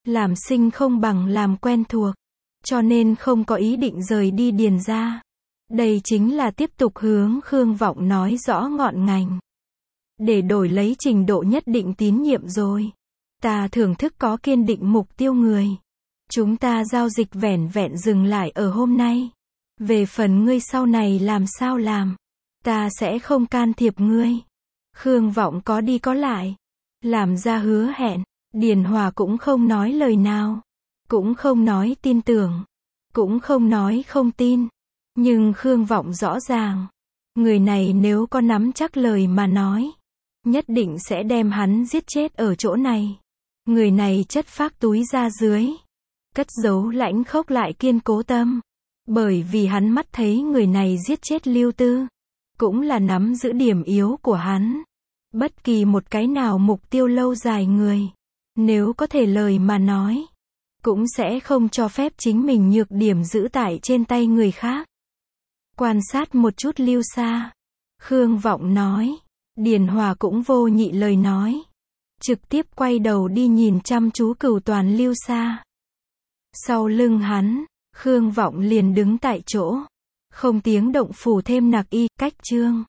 Làm sinh không bằng làm quen thuộc. Cho nên không có ý định rời đi Điền gia. Đây chính là tiếp tục hướng Khương Vọng nói rõ ngọn ngành. Để đổi lấy trình độ nhất định tín nhiệm rồi. Ta thưởng thức có kiên định mục tiêu người. Chúng ta giao dịch vẻn vẹn dừng lại ở hôm nay. Về phần ngươi sau này làm sao làm, ta sẽ không can thiệp ngươi. Khương Vọng có đi có lại. Làm ra hứa hẹn. Điền Hòa cũng không nói lời nào. Cũng không nói tin tưởng. Cũng không nói không tin. Nhưng Khương Vọng rõ ràng. Người này nếu có nắm chắc lời mà nói, nhất định sẽ đem hắn giết chết ở chỗ này. Người này chất phác túi ra dưới. Cất giấu lãnh khốc lại kiên cố tâm. Bởi vì hắn mắt thấy người này giết chết Lưu Tư. Cũng là nắm giữ điểm yếu của hắn. Bất kỳ một cái nào mục tiêu lâu dài người, nếu có thể lời mà nói, cũng sẽ không cho phép chính mình nhược điểm giữ tại trên tay người khác. Quan sát một chút Lưu Sa. Khương Vọng nói. Điền Hòa cũng vô nhị lời nói. Trực tiếp quay đầu đi nhìn chăm chú Cửu Toàn Lưu Sa. Sau lưng hắn, Khương Vọng liền đứng tại chỗ. Không tiếng động phủ thêm nặc y, cách chương.